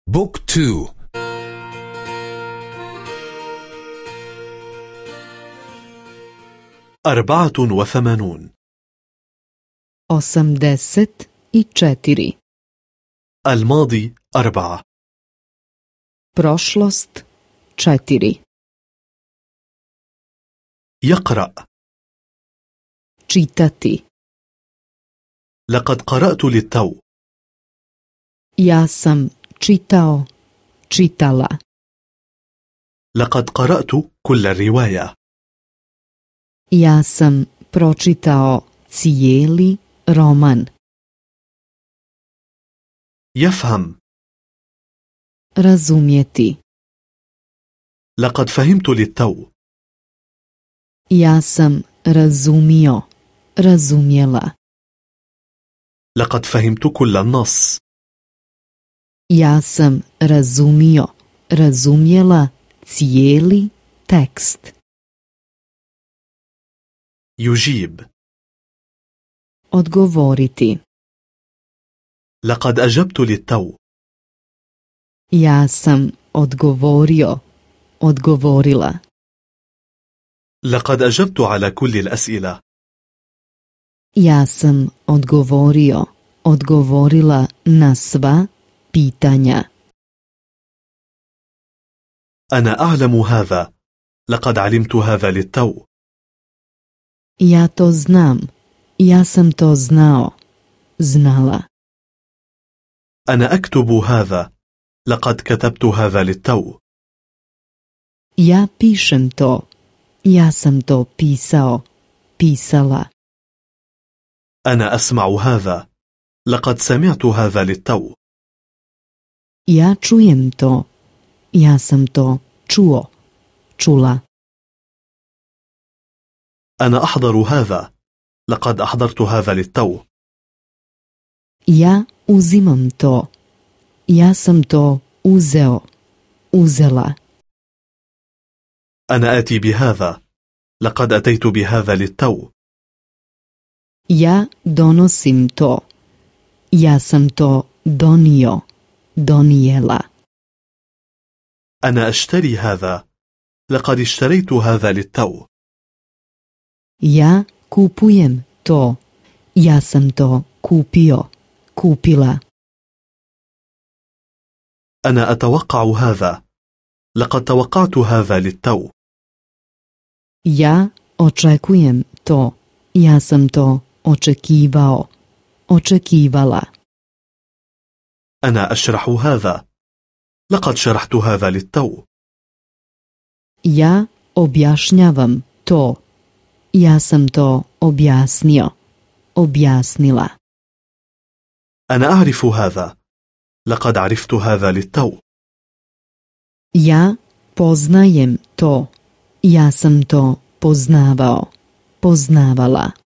بوك 2. 84. 84. الماضي 4. Prošlost 4. يقرأ. Čitati. لقد قرأت للتو. Ja sam čitao, čitala. لقد قرأت كل الرواية. Ja sam pročitao cijeli roman. يفهم. Razumjeti. لقد فهمت للتو. Ja sam razumio, razumjela. لقد فهمت كل النص. Ja sam razumio, razumjela cijeli tekst. يجيب. Odgovoriti. لقد أجبت للتو. Ja sam odgovorio, odgovorila. لقد أجبت على كل الأسئلة. Ja sam odgovorio, odgovorila na sva pitanja. أنا أعلم هذا. لقد علمت هذا للتو. Ja to znam. Ja sam to znao. Znala. أنا أكتب هذا. لقد كتبت هذا للتو. Ja pišem to. Ja sam to pisao. Pisala. أنا أسمع هذا. لقد سمعت هذا للتو. Ja čujem to. Ja sam to čuo. Čula. أنا أحضر هذا. لقد أحضرت هذا للتو. Ja uzimam to. Ja sam to uzeo. Uzela. أنا آتي بهذا. لقد أتيت بهذا للتو. Ja donosim to. Ja sam to donio. Donijela. أنا أشتري هذا. لقد اشتريت هذا للتو. Ja kupujem to. Ja sam to kupio. Kupila. أنا أتوقع هذا. لقد توقعت هذا للتو. Ja očekujem to. Ja sam to očekivao. Očekivala. أنا أشرح هذا. لقد شرحت هذا للتو. Ja objašnjavam to. Ja sam to objasnio. Objasnila. أنا أعرف هذا. لقد عرفت هذا للتو. Ja poznajem to. Ja sam to poznavao. Poznavala.